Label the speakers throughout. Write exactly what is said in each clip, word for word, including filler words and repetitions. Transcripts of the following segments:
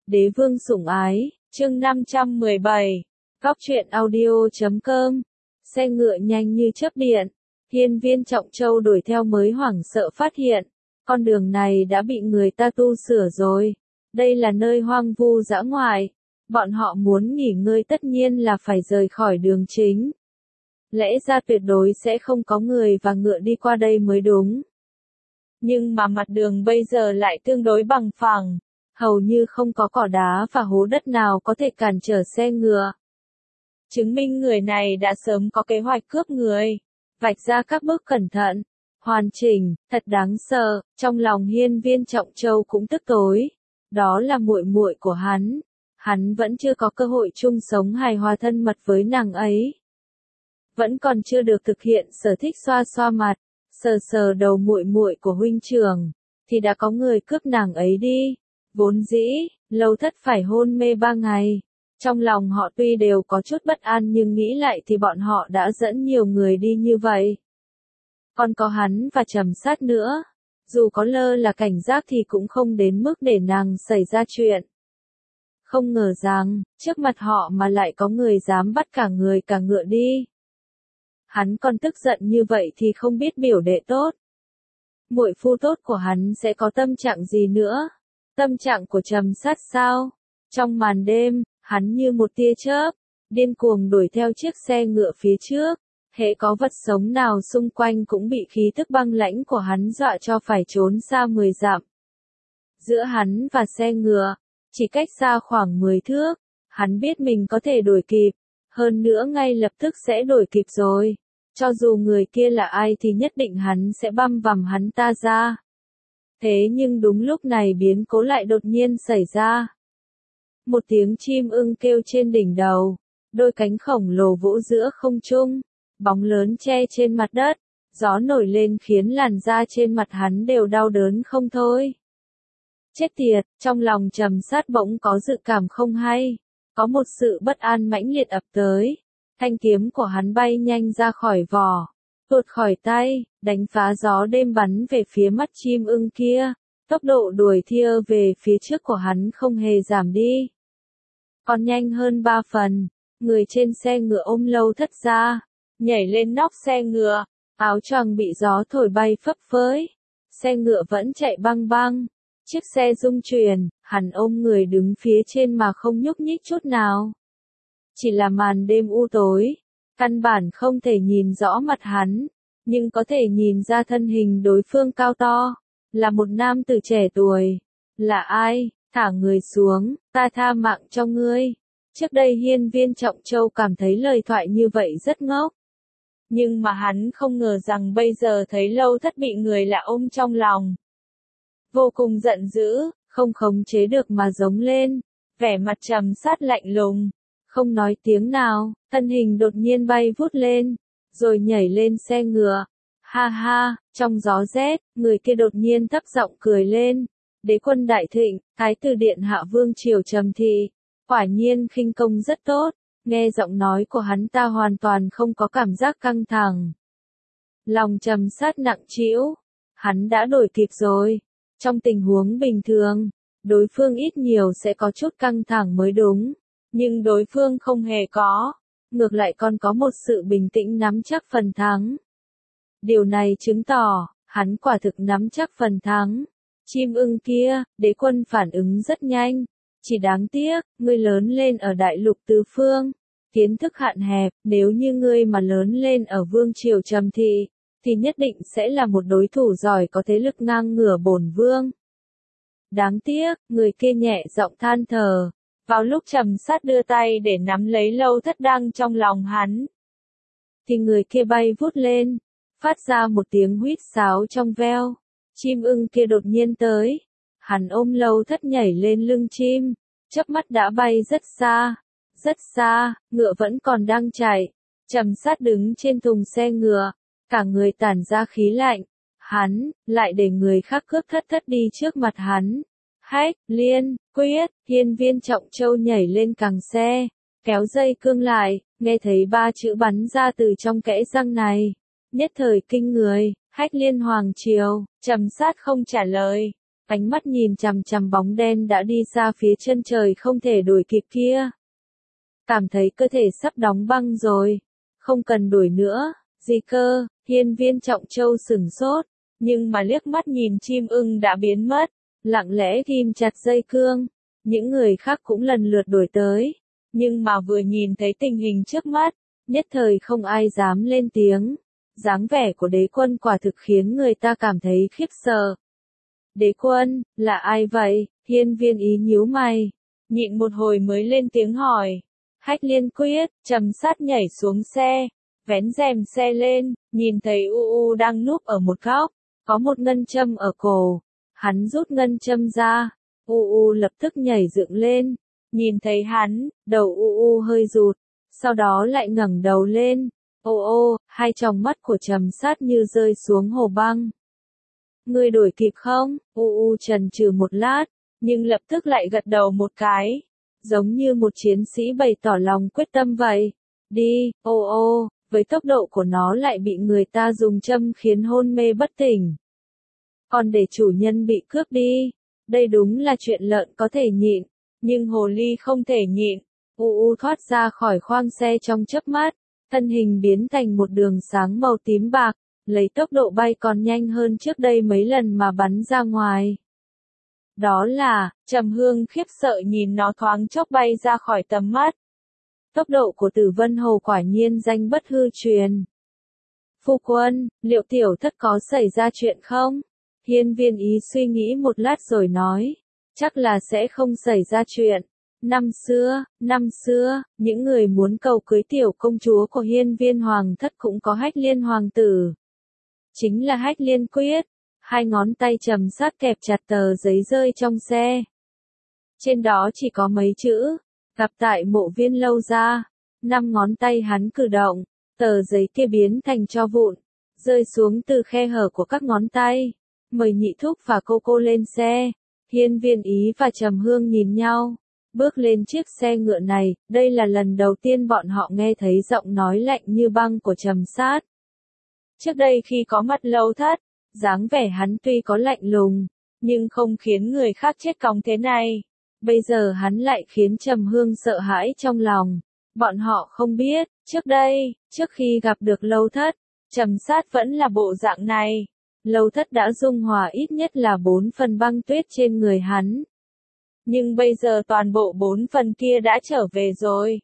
Speaker 1: Đế vương sủng ái, chương năm trăm mười bảy, Góc truyện audio chấm com, xe ngựa nhanh như chớp điện, Hiên Viên Trọng Châu đuổi theo mới hoảng sợ phát hiện, con đường này đã bị người ta tu sửa rồi, đây là nơi hoang vu dã ngoại, bọn họ muốn nghỉ ngơi tất nhiên là phải rời khỏi đường chính. Lẽ ra tuyệt đối sẽ không có người và ngựa đi qua đây mới đúng. Nhưng mà mặt đường bây giờ lại tương đối bằng phẳng, hầu như không có cỏ đá và hố đất nào có thể cản trở xe ngựa. Chứng minh người này đã sớm có kế hoạch cướp người, vạch ra các bước cẩn thận, hoàn chỉnh, thật đáng sợ. Trong lòng Hiên Viên Trọng Châu cũng tức tối, đó là muội muội của hắn, hắn vẫn chưa có cơ hội chung sống hài hòa thân mật với nàng ấy. Vẫn còn chưa được thực hiện sở thích xoa xoa mặt, sờ sờ đầu muội muội của huynh trưởng, thì đã có người cướp nàng ấy đi. Vốn dĩ, Lâu Thất phải hôn mê ba ngày. Trong lòng họ tuy đều có chút bất an nhưng nghĩ lại thì bọn họ đã dẫn nhiều người đi như vậy. Còn có hắn và Trầm Sát nữa. Dù có lơ là cảnh giác thì cũng không đến mức để nàng xảy ra chuyện. Không ngờ rằng, trước mặt họ mà lại có người dám bắt cả người cả ngựa đi. Hắn còn tức giận như vậy thì không biết biểu đệ tốt. Muội phu tốt của hắn sẽ có tâm trạng gì nữa? Tâm trạng của Trầm Sát sao? Trong màn đêm, hắn như một tia chớp, điên cuồng đuổi theo chiếc xe ngựa phía trước. Hễ có vật sống nào xung quanh cũng bị khí tức băng lãnh của hắn dọa cho phải trốn xa mười dặm. Giữa hắn và xe ngựa, chỉ cách xa khoảng mười thước, hắn biết mình có thể đuổi kịp, hơn nữa ngay lập tức sẽ đuổi kịp rồi. Cho dù người kia là ai thì nhất định hắn sẽ băm vằm hắn ta ra. Thế nhưng đúng lúc này biến cố lại đột nhiên xảy ra. Một tiếng chim ưng kêu trên đỉnh đầu, đôi cánh khổng lồ vỗ giữa không trung, bóng lớn che trên mặt đất, gió nổi lên khiến làn da trên mặt hắn đều đau đớn không thôi. Chết tiệt, trong lòng Trầm Sát bỗng có dự cảm không hay, có một sự bất an mãnh liệt ập tới, thanh kiếm của hắn bay nhanh ra khỏi vỏ, tuột khỏi tay, đánh phá gió đêm bắn về phía mắt chim ưng kia, tốc độ đuổi theo về phía trước của hắn không hề giảm đi. Còn nhanh hơn ba phần, người trên xe ngựa ôm Lâu Thất ra, nhảy lên nóc xe ngựa, áo choàng bị gió thổi bay phấp phới, xe ngựa vẫn chạy băng băng, chiếc xe rung chuyển, hắn ôm người đứng phía trên mà không nhúc nhích chút nào. Chỉ là màn đêm u tối, căn bản không thể nhìn rõ mặt hắn, nhưng có thể nhìn ra thân hình đối phương cao to, là một nam tử trẻ tuổi. Là ai? Thả người xuống, ta tha mạng cho ngươi. Trước đây Hiên Viên Trọng Châu cảm thấy lời thoại như vậy rất ngốc. Nhưng mà hắn không ngờ rằng bây giờ thấy Lâu Thất bị người lạ ôm trong lòng. Vô cùng giận dữ, không khống chế được mà giống lên, vẻ mặt Trầm Sát lạnh lùng, không nói tiếng nào, thân hình đột nhiên bay vút lên, rồi nhảy lên xe ngựa. Ha ha, trong gió rét, người kia đột nhiên thấp giọng cười lên. Đế quân đại thịnh, Thái tử điện hạ Vương triều Trầm thị, quả nhiên khinh công rất tốt. Nghe giọng nói của hắn ta hoàn toàn không có cảm giác căng thẳng. Lòng Trầm Sát nặng trĩu, hắn đã đuổi kịp rồi. Trong tình huống bình thường, đối phương ít nhiều sẽ có chút căng thẳng mới đúng, nhưng đối phương không hề có, ngược lại còn có một sự bình tĩnh nắm chắc phần thắng. Điều này chứng tỏ, hắn quả thực nắm chắc phần thắng. Chim ưng kia, đế quân phản ứng rất nhanh, chỉ đáng tiếc, ngươi lớn lên ở đại lục tứ phương, kiến thức hạn hẹp, nếu như ngươi mà lớn lên ở vương triều Trầm thị, thì nhất định sẽ là một đối thủ giỏi có thế lực ngang ngửa bổn vương. Đáng tiếc, người kia nhẹ giọng than thở, vào lúc Trầm Sát đưa tay để nắm lấy Lâu Thất đang trong lòng hắn, thì người kia bay vút lên, phát ra một tiếng huýt sáo trong veo. Chim ưng kia đột nhiên tới, hắn ôm Lâu Thất nhảy lên lưng chim, chớp mắt đã bay rất xa, rất xa, ngựa vẫn còn đang chạy. Trầm Sát đứng trên thùng xe ngựa, cả người tản ra khí lạnh, hắn lại để người khác cướp Thất Thất đi trước mặt hắn. Hách, liên, quyết, Hiên Viên Trọng Châu nhảy lên càng xe, kéo dây cương lại, nghe thấy ba chữ bắn ra từ trong kẽ răng này, nhất thời kinh người. Hách liên hoàng triều, Trầm Sát không trả lời, ánh mắt nhìn chằm chằm bóng đen đã đi xa phía chân trời không thể đuổi kịp kia. Cảm thấy cơ thể sắp đóng băng rồi, không cần đuổi nữa, gì cơ, hiên viên Trọng Châu sửng sốt, nhưng mà liếc mắt nhìn chim ưng đã biến mất, lặng lẽ ghim chặt dây cương, những người khác cũng lần lượt đuổi tới, nhưng mà vừa nhìn thấy tình hình trước mắt, nhất thời không ai dám lên tiếng, dáng vẻ của đế quân quả thực khiến người ta cảm thấy khiếp sợ. Đế quân, là ai vậy? Hiên viên ý nhíu mày, nhịn một hồi mới lên tiếng hỏi. Hách Liên Quyết, Trầm Sát nhảy xuống xe, vén rèm xe lên, nhìn thấy U U đang núp ở một góc, có một ngân châm ở cổ. Hắn rút ngân châm ra, U U lập tức nhảy dựng lên, nhìn thấy hắn, đầu U U hơi rụt, sau đó lại ngẩng đầu lên. Ô ô, hai tròng mắt của Trầm Sát như rơi xuống hồ băng. Ngươi đuổi kịp không? U U chần chừ một lát, nhưng lập tức lại gật đầu một cái, giống như một chiến sĩ bày tỏ lòng quyết tâm vậy. Đi, ô ô, với tốc độ của nó lại bị người ta dùng châm khiến hôn mê bất tỉnh. Còn để chủ nhân bị cướp đi, đây đúng là chuyện lợn có thể nhịn, nhưng hồ ly không thể nhịn. U U thoát ra khỏi khoang xe trong chớp mắt, thân hình biến thành một đường sáng màu tím bạc, lấy tốc độ bay còn nhanh hơn trước đây mấy lần mà bắn ra ngoài. Đó là, Trầm Hương khiếp sợ nhìn nó thoáng chốc bay ra khỏi tầm mắt. Tốc độ của Tử Vân Hồ quả nhiên danh bất hư truyền. Phu quân, liệu tiểu thất có xảy ra chuyện không? Hiên viên ý suy nghĩ một lát rồi nói, chắc là sẽ không xảy ra chuyện. Năm xưa, năm xưa, những người muốn cầu cưới tiểu công chúa của hiên viên hoàng thất cũng có Hách Liên hoàng tử. Chính là Hách Liên Quyết. Hai ngón tay Trầm Sát kẹp chặt tờ giấy rơi trong xe. Trên đó chỉ có mấy chữ, gặp tại mộ viên lâu gia. Năm ngón tay hắn cử động, tờ giấy kia biến thành tro vụn, rơi xuống từ khe hở của các ngón tay. Mời nhị thúc và cô cô lên xe. Hiên viên ý và Trầm Hương nhìn nhau, bước lên chiếc xe ngựa này. Đây là lần đầu tiên bọn họ nghe thấy giọng nói lạnh như băng của Trầm Sát. Trước đây khi có mặt Lâu Thất, dáng vẻ hắn tuy có lạnh lùng, nhưng không khiến người khác chết cóng thế này. Bây giờ hắn lại khiến Trầm Hương sợ hãi trong lòng. Bọn họ không biết, trước đây, trước khi gặp được Lâu Thất, Trầm Sát vẫn là bộ dạng này. Lâu Thất đã dung hòa ít nhất là bốn phần băng tuyết trên người hắn. Nhưng bây giờ toàn bộ bốn phần kia đã trở về rồi.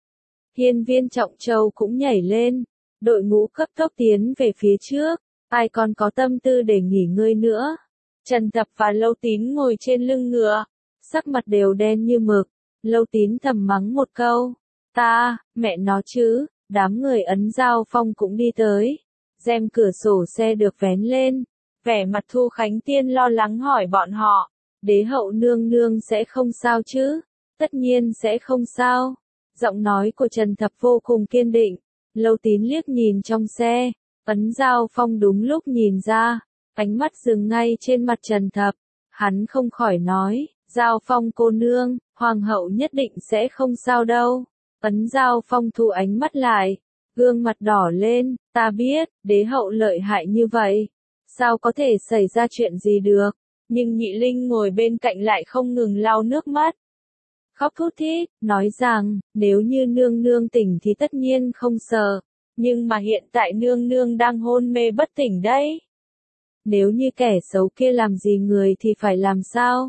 Speaker 1: Hiên viên Trọng Châu cũng nhảy lên, đội ngũ cấp tốc tiến về phía trước. Ai còn có tâm tư để nghỉ ngơi nữa? Trần Thập và Lâu Tín ngồi trên lưng ngựa, sắc mặt đều đen như mực. Lâu Tín thầm mắng một câu, ta, mẹ nó chứ. Đám người Ấn Giao Phong cũng đi tới, rèm cửa sổ xe được vén lên, vẻ mặt Thu Khánh Tiên lo lắng hỏi bọn họ, đế hậu nương nương sẽ không sao chứ? Tất nhiên sẽ không sao. Giọng nói của Trần Thập vô cùng kiên định. Lâu Tín liếc nhìn trong xe. Ấn Giao Phong đúng lúc nhìn ra, ánh mắt dừng ngay trên mặt Trần Thập, hắn không khỏi nói, Giao Phong cô nương, hoàng hậu nhất định sẽ không sao đâu. Ấn Giao Phong thu ánh mắt lại, gương mặt đỏ lên, ta biết, đế hậu lợi hại như vậy, sao có thể xảy ra chuyện gì được, nhưng Nhị Linh ngồi bên cạnh lại không ngừng lau nước mắt. Khóc thút thít, nói rằng, nếu như nương nương tỉnh thì tất nhiên không sợ. Nhưng mà hiện tại nương nương đang hôn mê bất tỉnh đấy. Nếu như kẻ xấu kia làm gì người thì phải làm sao?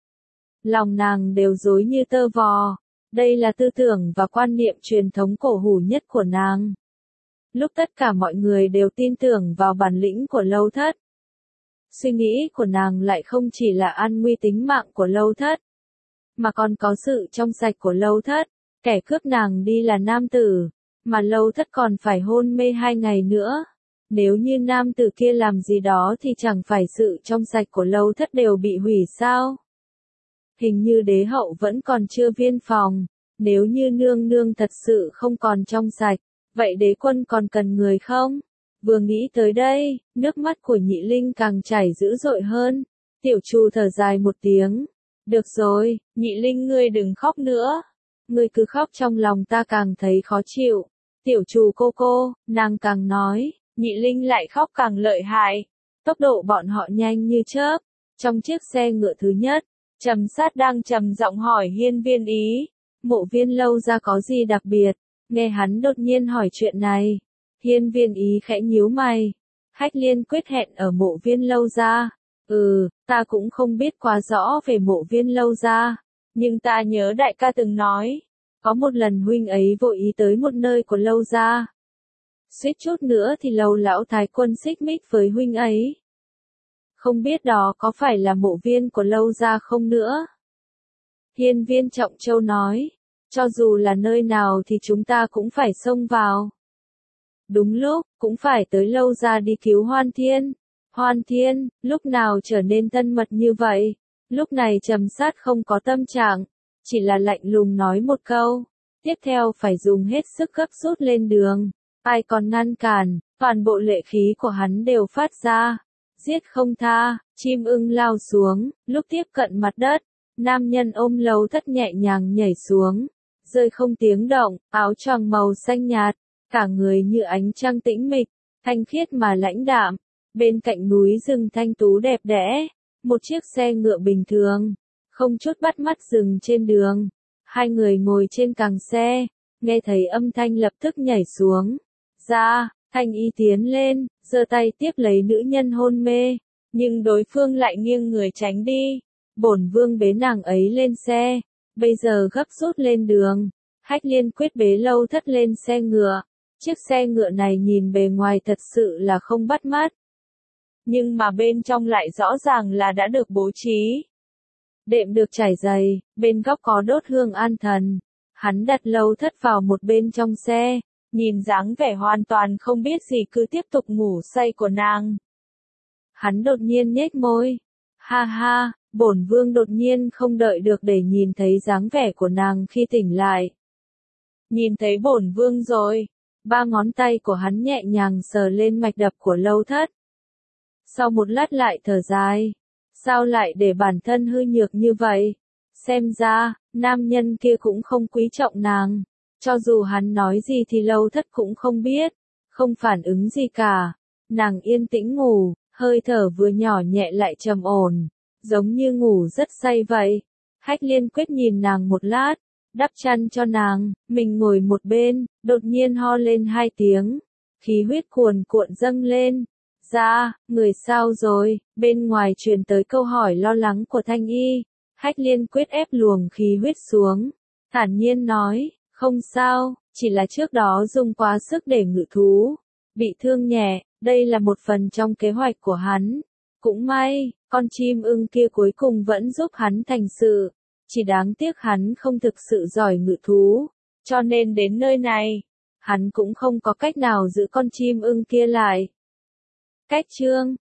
Speaker 1: Lòng nàng đều rối như tơ vò. Đây là tư tưởng và quan niệm truyền thống cổ hủ nhất của nàng. Lúc tất cả mọi người đều tin tưởng vào bản lĩnh của Lâu Thất, suy nghĩ của nàng lại không chỉ là an nguy tính mạng của Lâu Thất, mà còn có sự trong sạch của Lâu Thất. Kẻ cướp nàng đi là nam tử, mà Lâu Thất còn phải hôn mê hai ngày nữa. Nếu như nam tử kia làm gì đó thì chẳng phải sự trong sạch của Lâu Thất đều bị hủy sao? Hình như đế hậu vẫn còn chưa viên phòng. Nếu như nương nương thật sự không còn trong sạch, vậy đế quân còn cần người không? Vừa nghĩ tới đây, nước mắt của Nhị Linh càng chảy dữ dội hơn. Tiểu Trù thở dài một tiếng. Được rồi, Nhị Linh ngươi đừng khóc nữa. Ngươi cứ khóc trong lòng ta càng thấy khó chịu. Tiểu Trù cô cô, nàng càng nói, Nhị Linh lại khóc càng lợi hại. Tốc độ bọn họ nhanh như chớp, Trong chiếc xe ngựa thứ nhất, Trầm Sát đang trầm giọng hỏi Hiên Viên Ý, Mộ Viên Lâu Gia có gì đặc biệt? Nghe hắn đột nhiên hỏi chuyện này, Hiên Viên Ý khẽ nhíu mày. Hách Liên Quyết hẹn ở Mộ Viên Lâu Gia. Ừ, ta cũng không biết quá rõ về Mộ Viên Lâu Gia, nhưng ta nhớ đại ca từng nói, có một lần huynh ấy vô ý tới một nơi của Lâu Gia. Suýt chút nữa thì Lâu lão thái quân xích mích với huynh ấy. Không biết đó có phải là mộ viên của Lâu Gia không nữa? Hiên Viên Trọng Châu nói, cho dù là nơi nào thì chúng ta cũng phải xông vào. Đúng lúc, cũng phải tới Lâu Gia đi cứu Hoan Thiên. Hoan Thiên, lúc nào trở nên thân mật như vậy? Lúc này Trầm Sát không có tâm trạng, chỉ là lạnh lùng nói một câu. Tiếp theo phải dùng hết sức gấp rút lên đường. Ai còn ngăn cản, toàn bộ lệ khí của hắn đều phát ra. Giết không tha, chim ưng lao xuống, lúc tiếp cận mặt đất, nam nhân ôm Lâu Thất nhẹ nhàng nhảy xuống, rơi không tiếng động, áo choàng màu xanh nhạt, cả người như ánh trăng tĩnh mịch, thanh khiết mà lãnh đạm. Bên cạnh núi rừng thanh tú đẹp đẽ, một chiếc xe ngựa bình thường, không chút bắt mắt dừng trên đường. Hai người ngồi trên càng xe, nghe thấy âm thanh lập tức nhảy xuống. Ra, Thanh Y tiến lên, giơ tay tiếp lấy nữ nhân hôn mê, nhưng đối phương lại nghiêng người tránh đi. Bổn vương bế nàng ấy lên xe, bây giờ gấp rút lên đường. Hách Liên Quyết bế Lâu Thất lên xe ngựa. Chiếc xe ngựa này nhìn bề ngoài thật sự là không bắt mắt, nhưng mà bên trong lại rõ ràng là đã được bố trí. Đệm được trải dày, bên góc có đốt hương an thần. Hắn đặt Lâu Thất vào một bên trong xe, nhìn dáng vẻ hoàn toàn không biết gì cứ tiếp tục ngủ say của nàng. Hắn đột nhiên nhếch môi. Ha ha, bổn vương đột nhiên không đợi được để nhìn thấy dáng vẻ của nàng khi tỉnh lại. Nhìn thấy bổn vương rồi. Ba ngón tay của hắn nhẹ nhàng sờ lên mạch đập của Lâu Thất. Sau một lát lại thở dài. Sao lại để bản thân hư nhược như vậy? Xem ra, nam nhân kia cũng không quý trọng nàng. Cho dù hắn nói gì thì Lâu Thất cũng không biết. Không phản ứng gì cả. Nàng yên tĩnh ngủ, hơi thở vừa nhỏ nhẹ lại trầm ổn. Giống như ngủ rất say vậy. Hách Liên Quyết nhìn nàng một lát, đắp chăn cho nàng, mình ngồi một bên, đột nhiên ho lên hai tiếng. Khí huyết cuồn cuộn dâng lên. Ra, người sao rồi? Bên ngoài truyền tới câu hỏi lo lắng của Thanh Y. Hách Liên Quyết ép luồng khí huyết xuống, thản nhiên nói, không sao, chỉ là trước đó dùng quá sức để ngự thú, bị thương nhẹ, đây là một phần trong kế hoạch của hắn. Cũng may, con chim ưng kia cuối cùng vẫn giúp hắn thành sự, chỉ đáng tiếc hắn không thực sự giỏi ngự thú, cho nên đến nơi này, hắn cũng không có cách nào giữ con chim ưng kia lại. Cách chương